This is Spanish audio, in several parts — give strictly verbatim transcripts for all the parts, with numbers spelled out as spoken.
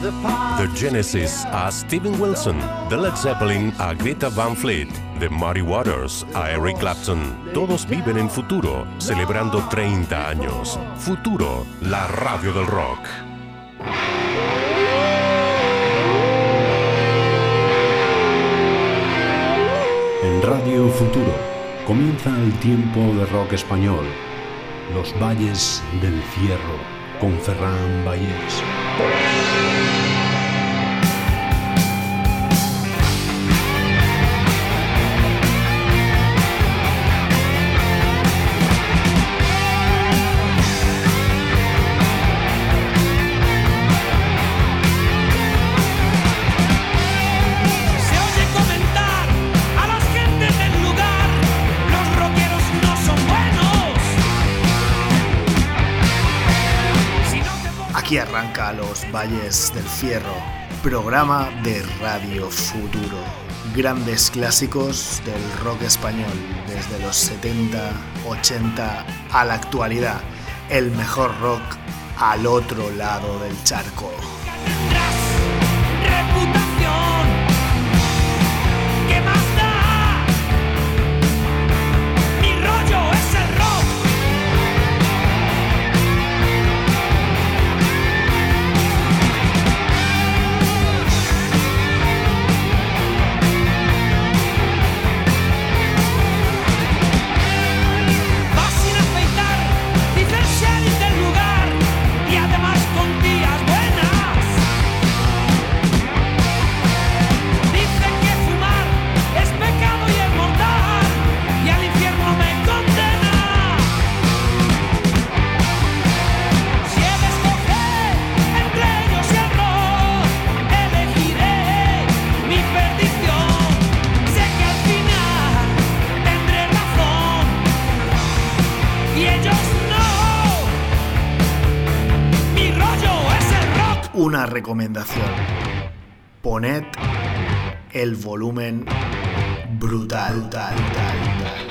The Genesis a Steven Wilson, The Led Zeppelin a Greta Van Fleet, The Muddy Waters a Eric Clapton. Todos viven en Futuro, celebrando treinta años. Futuro, la radio del rock. En Radio Futuro comienza el tiempo de rock español. Los Valles del Fierro, con Ferran Vallés. Aquí arranca Los Valles del Fierro, programa de Radio Futuro. Grandes clásicos del rock español, desde los setenta, ochenta a la actualidad. El mejor rock al otro lado del charco. Una recomendación: poned el volumen brutal, brutal, brutal, brutal.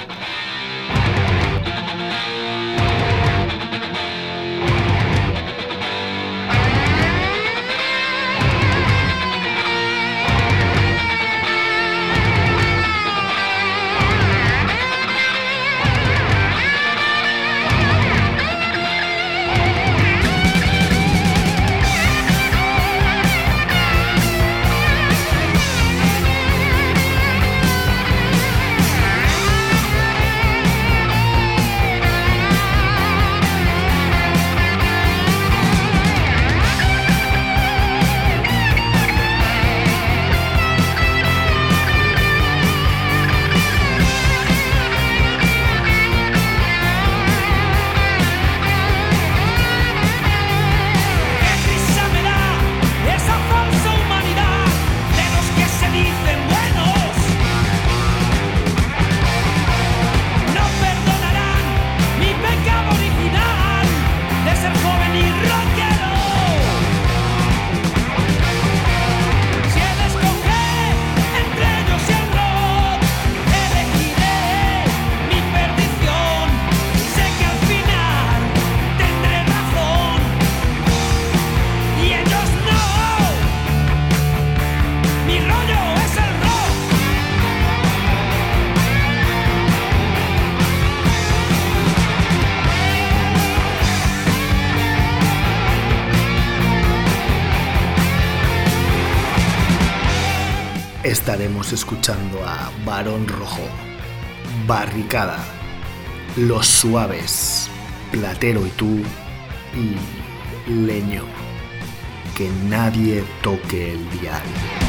Estaremos escuchando a Barón Rojo, Barricada, Los Suaves, Platero y tú y Leño. Que nadie toque el dial.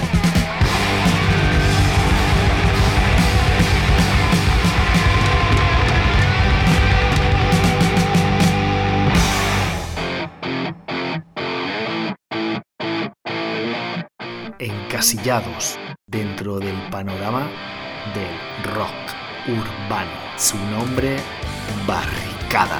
Encasillados dentro del panorama del rock urbano. Su nombre, Barricada.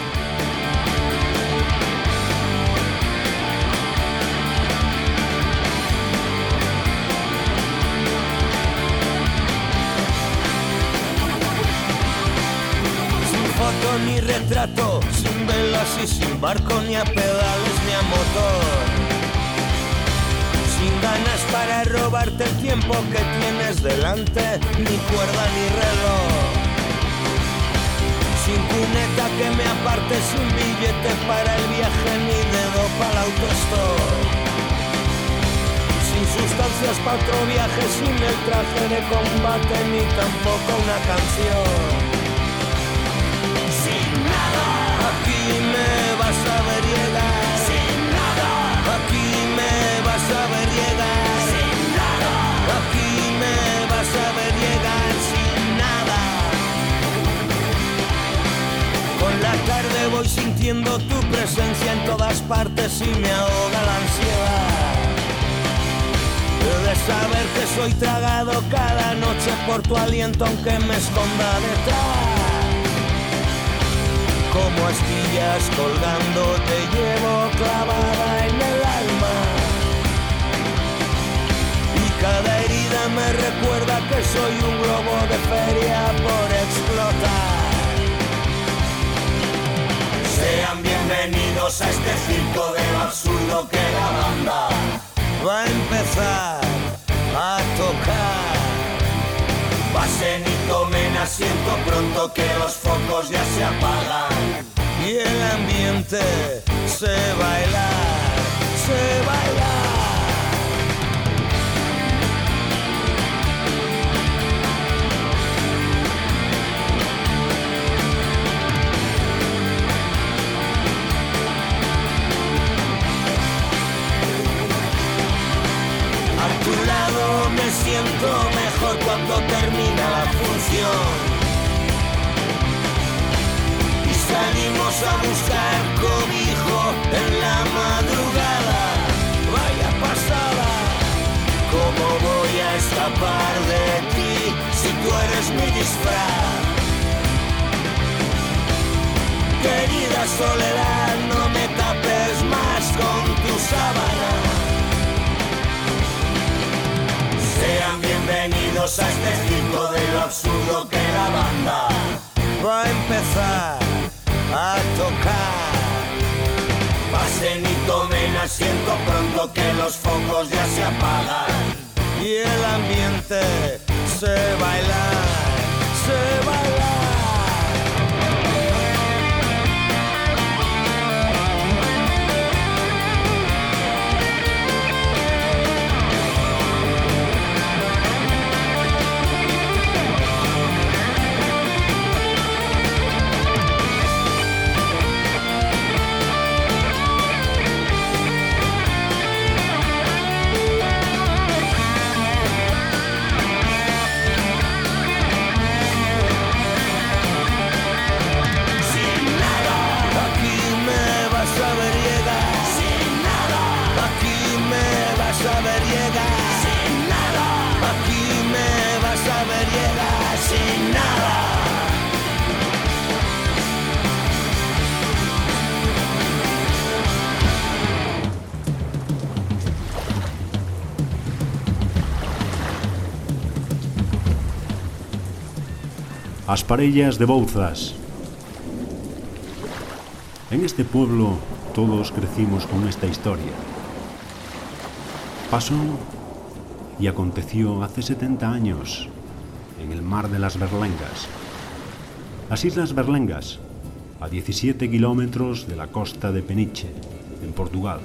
Sin foto ni retrato, sin velas y sin barco, ni a pedales ni a motor. sin ganas para robarte el tiempo que tienes delante, ni cuerda ni reloj, sin cuneta que me aparte, sin billete para el viaje, ni dedo para el autostop, sin sustancias para otro viaje, sin el traje de combate, ni tampoco una canción, sin nada. Aquí me vas a ver llegar, sin nada. Aquí me vas a ver llegar, sin nada. Aquí me vas a ver llegar, sin nada. Con la tarde voy sintiendo tu presencia en todas partes y me ahoga la ansiedad de saber que soy tragado cada noche por tu aliento, aunque me esconda detrás. Como astillas colgando te llevo clavada en el alma, y cada herida me recuerda que soy un globo de feria por explotar. Sean bienvenidos a este circo de lo absurdo que la banda va a empezar a tocar. Pasen y tomen asiento pronto que los focos ya se apagan y el ambiente se bailar, se bailar. A tu lado me siento mejor cuando termina la función y salimos a buscar cobijo en la madrugada. Vaya pasada, ¿cómo voy a escapar de ti si tú eres mi disfraz? Querida soledad, no me tapes más con tu sábana. Sean bienvenidos a este circo de lo absurdo que la banda va a empezar a tocar. Pasen y tomen asiento pronto que los focos ya se apagan y el ambiente se bailar, se bailar. As parellas de Bouzas. En este pueblo todos crecimos con esta historia. Pasó y aconteció hace setenta años en el mar de las Berlengas. Las Islas Berlengas, a diecisiete kilómetros de la costa de Peniche, en Portugal.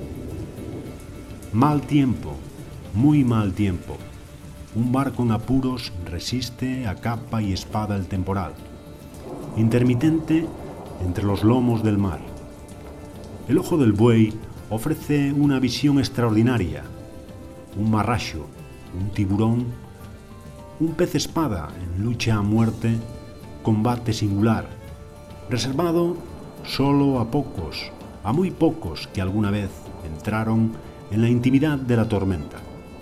Mal tiempo, muy mal tiempo. Un barco en apuros resiste a capa y espada el temporal, intermitente entre los lomos del mar. El ojo del buey ofrece una visión extraordinaria. Un marracho, un tiburón, un pez espada en lucha a muerte, combate singular, reservado solo a pocos, a muy pocos que alguna vez entraron en la intimidad de la tormenta.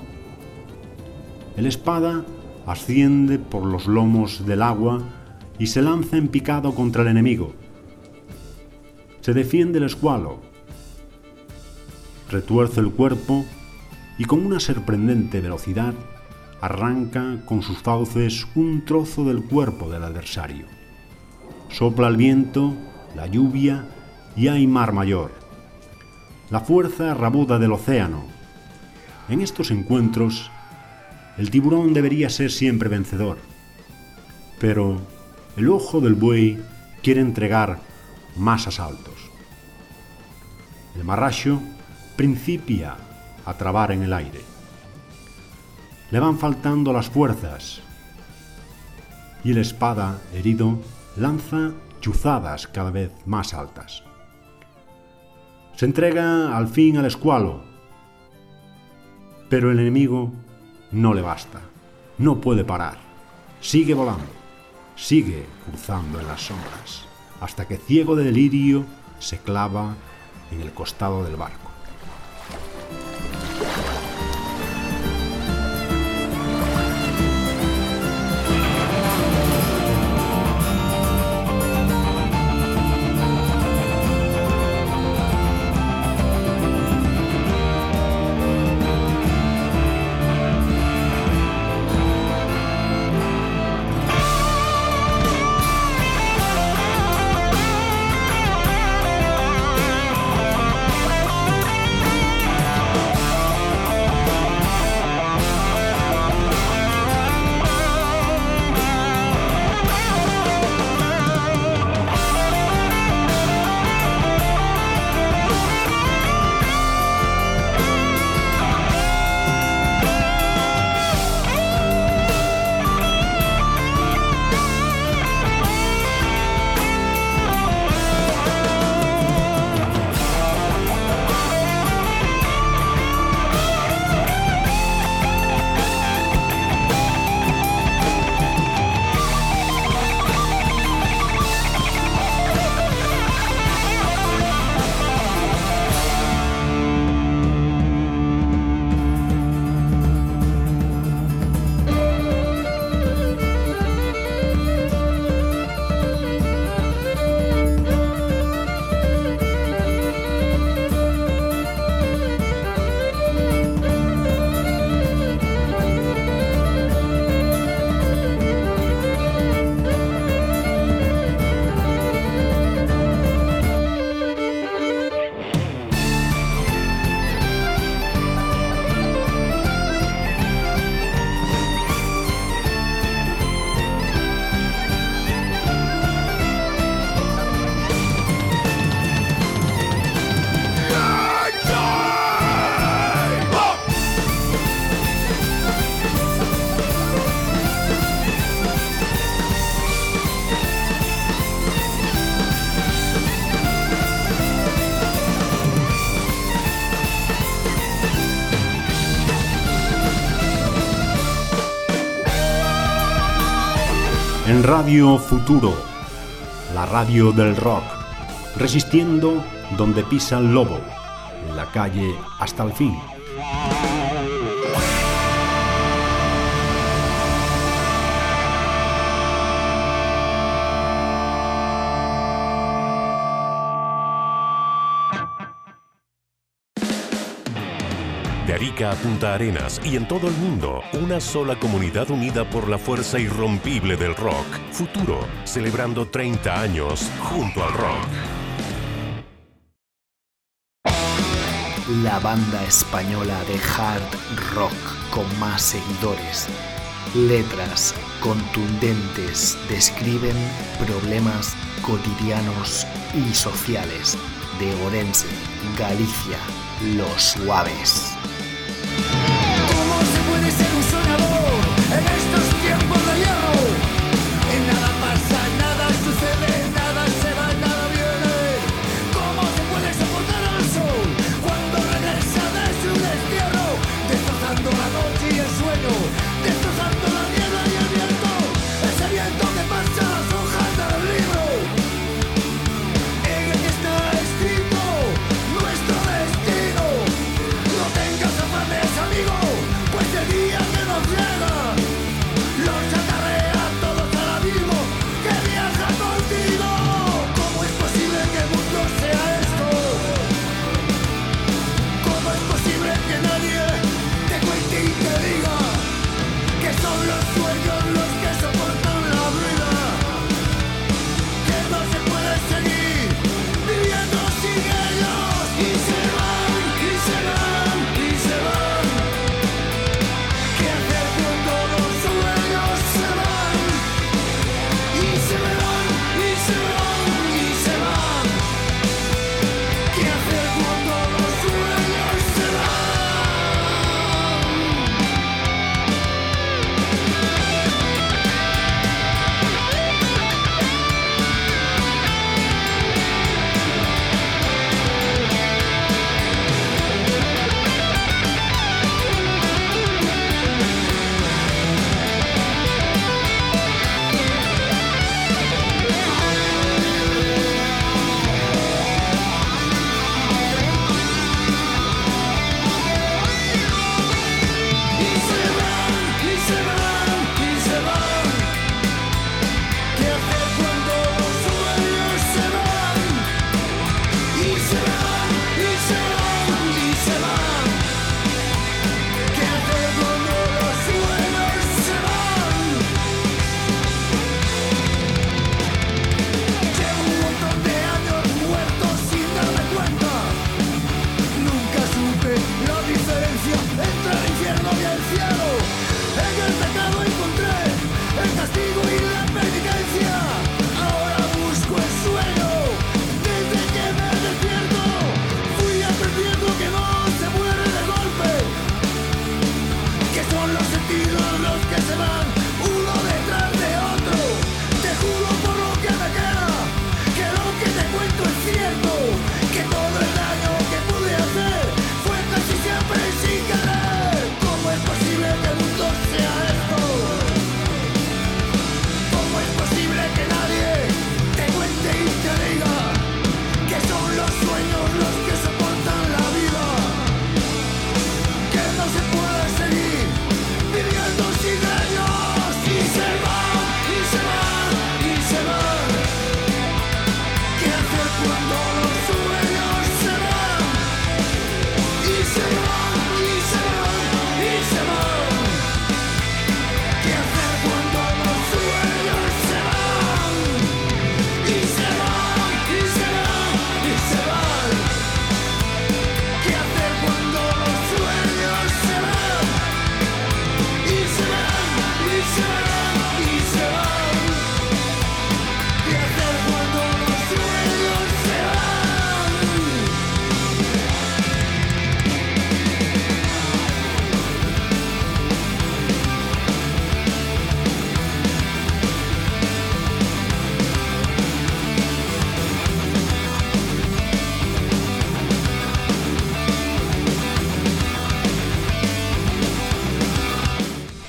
El espada asciende por los lomos del agua y se lanza en picado contra el enemigo. Se defiende el escualo, retuerce el cuerpo y con una sorprendente velocidad arranca con sus fauces un trozo del cuerpo del adversario. Sopla el viento, la lluvia y hay mar mayor. La fuerza rabuda del océano. En estos encuentros, el tiburón debería ser siempre vencedor, pero el ojo del buey quiere entregar más asaltos. El marracho principia a trabar en el aire. Le van faltando las fuerzas y el espada, herido, lanza chuzadas cada vez más altas. Se entrega al fin al escualo, pero el enemigo no le basta, no puede parar, sigue volando, sigue cruzando en las sombras, hasta que ciego de delirio se clava en el costado del barco. En Radio Futuro, la radio del rock, resistiendo donde pisa el lobo, en la calle hasta el fin. De Arica a Punta Arenas y en todo el mundo, una sola comunidad unida por la fuerza irrompible del rock. Futuro, celebrando treinta años junto al rock. La banda española de hard rock con más seguidores. Letras contundentes describen problemas cotidianos y sociales de Orense, Galicia, Los Suaves. ¿Cómo se puede ser un soñador en estos tiempos de hierro? En nada pasa, nada sucede, nada se va, nada viene. ¿Cómo se puede soportar al sol cuando regresa de su destierro? Destrozando la noche y el sueño, destrozando la niebla y el viento. Ese viento que pasa las hojas del libro en el que está escrito nuestro destino. No tengas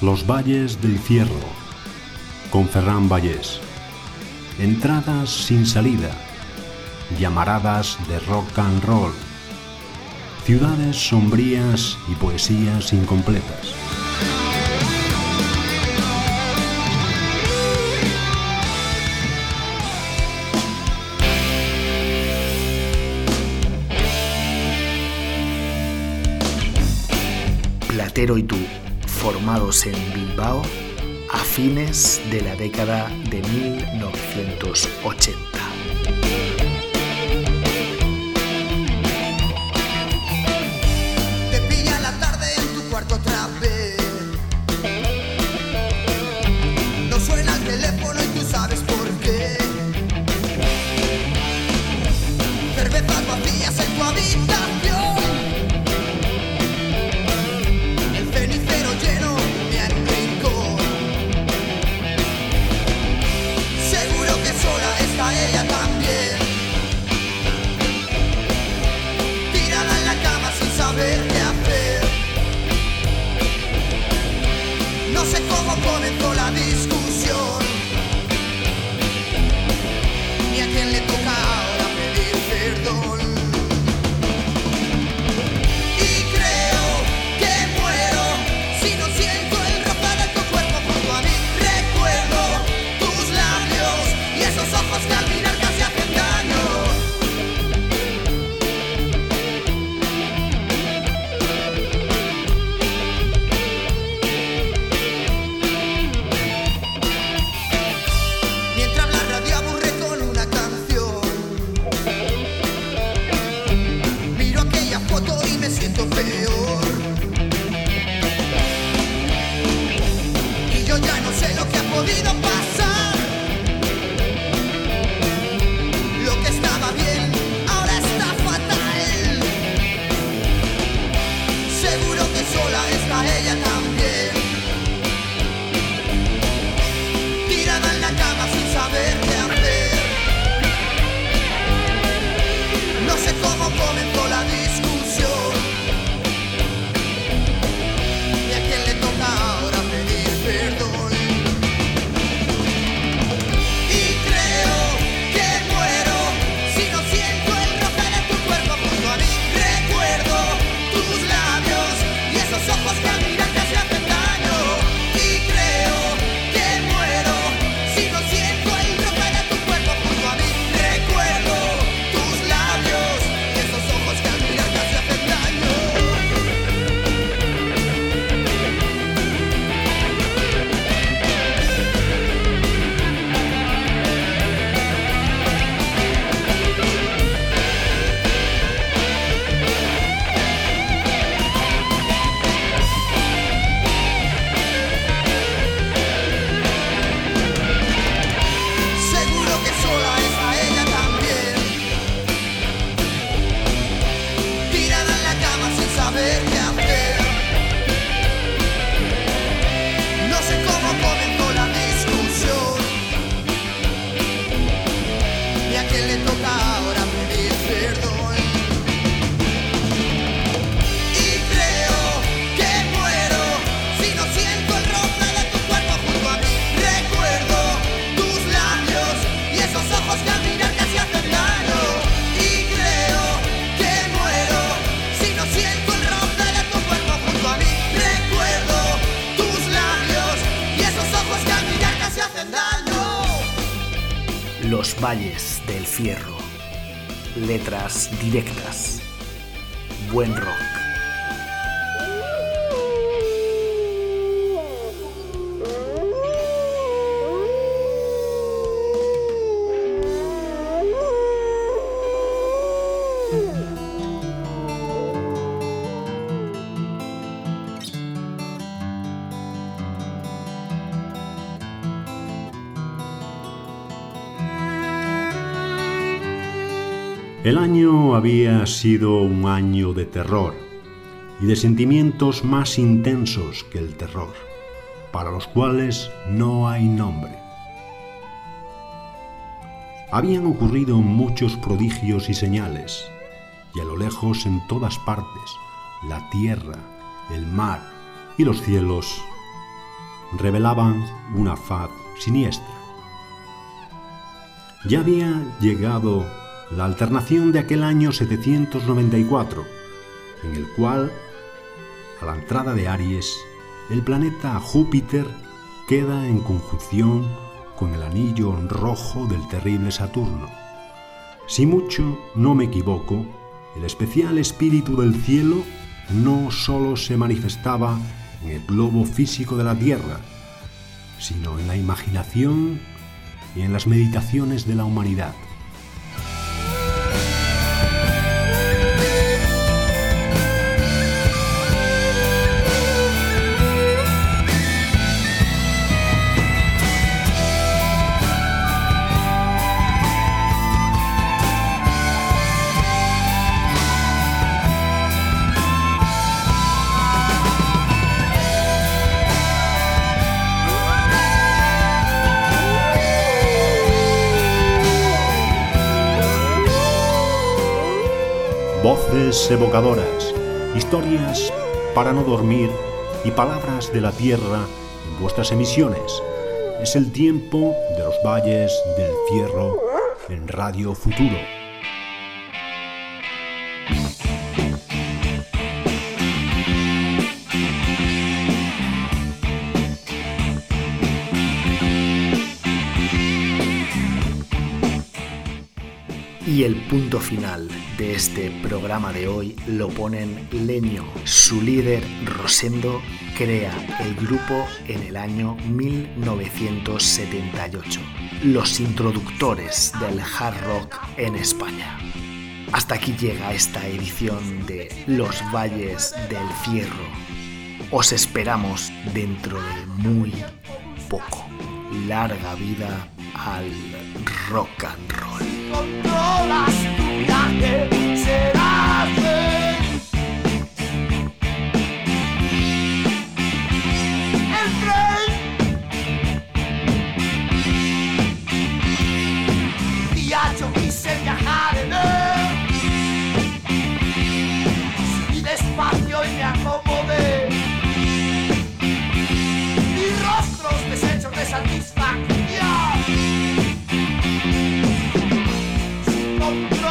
Los Valles del Fierro, con Ferran Vallés. Entradas sin salida, llamaradas de rock and roll, ciudades sombrías y poesías incompletas. Platero y tú, formados en Bilbao a fines de la década de mil novecientos ochenta. Te pilla la tarde en tu cuarto otra vez. No suena el teléfono y tú sabes por qué. Cervezas vacías en tu habitación. Ella también, tirada en la cama sin saber qué hacer. No sé cómo comenzó la discusión, ni a quién le toca ahora pedir perdón. Y creo que muero si no siento el roce de tu cuerpo junto a mí. Recuerdo tus labios y esos ojos que al mirar casi hacen daño. Mientras la radio aburre con una canción, miro aquella foto y me siento peor. Y yo ya no sé lo que ha podido pasar. Sola está ella también, tirada en la cama sin saber qué hacer. No sé cómo comenzó la discusión, y a quién le toca ahora pedir perdón. Y creo que muero si no siento el roce de tu cuerpo junto a mí. Recuerdo tus labios y esos ojos que al mirar casi hacen daño. Y creo que muero si no siento el roce de tu cuerpo junto a mí. Recuerdo tus labios y esos ojos que al mirar casi hacen daño. Seguro que sola está ella también, tirada en la cama sin saber qué hacer. No sé cómo comenzó la discusión, ni a quién le toca ahora pedir perdón. Y creo que muero si no siento el roce de tu cuerpo junto a mí. Recuerdo tus labios y esos ojos que al mirar casi hacen daño. Y creo que muero si no siento el roce de tu cuerpo junto a mí. Recuerdo tus labios y esos ojos que al mirar casi hacen daño. Los Valles del Fierro, letras directas, buen rock. El año había sido un año de terror y de sentimientos más intensos que el terror, para los cuales no hay nombre. Habían ocurrido muchos prodigios y señales, y a lo lejos en todas partes, la tierra, el mar y los cielos revelaban una faz siniestra. Ya había llegado la alternación de aquel año setecientos noventa y cuatro, en el cual, a la entrada de Aries, el planeta Júpiter queda en conjunción con el anillo rojo del terrible Saturno. Si mucho no me equivoco, el especial espíritu del cielo no solo se manifestaba en el globo físico de la Tierra, sino en la imaginación y en las meditaciones de la humanidad. Voces evocadoras, historias para no dormir y palabras de la tierra en vuestras emisiones. Es el tiempo de los valles del Fierro en Radio Futuro. Y el punto final de este programa de hoy lo ponen Leño. Su líder, Rosendo, crea el grupo en el año mil novecientos setenta y ocho. Los introductores del hard rock en España. Hasta aquí llega esta edición de Los Valles del Fierro. Os esperamos dentro de muy poco. Larga vida al rock and roll. Controlas tu viaje, serás feliz. El tren día yo quise viajar en él, subí despacio y me acomodé, y rostros deshechos de satisfacción. No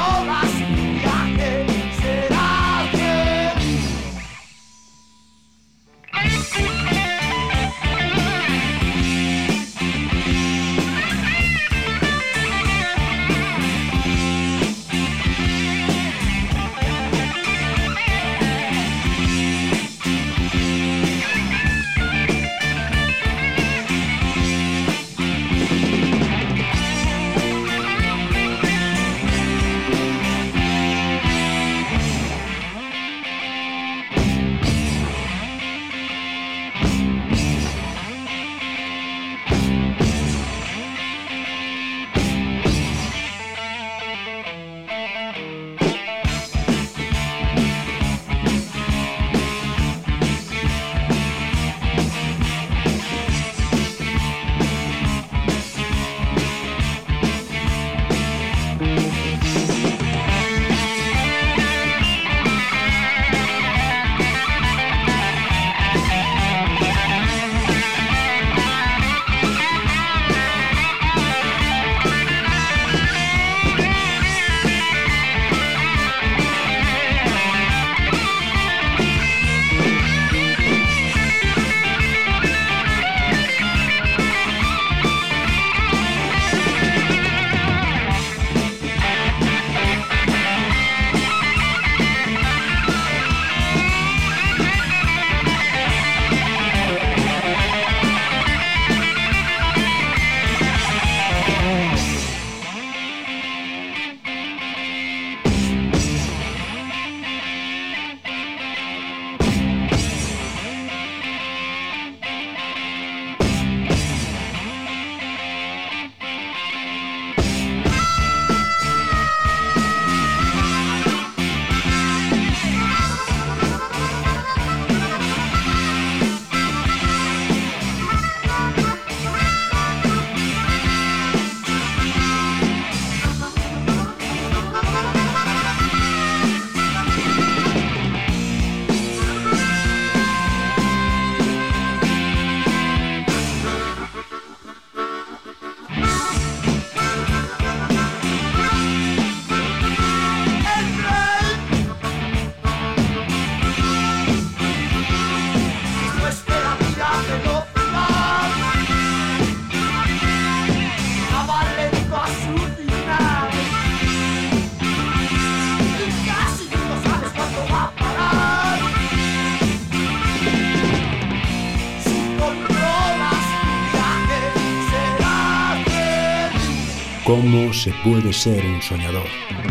cómo se puede ser un soñador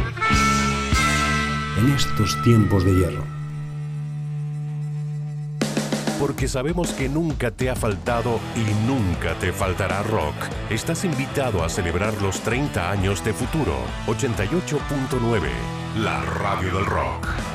en estos tiempos de hierro. Porque sabemos que nunca te ha faltado y nunca te faltará rock. Estás invitado a celebrar los treinta años de Futuro. ochenta y ocho punto nueve, la radio del rock.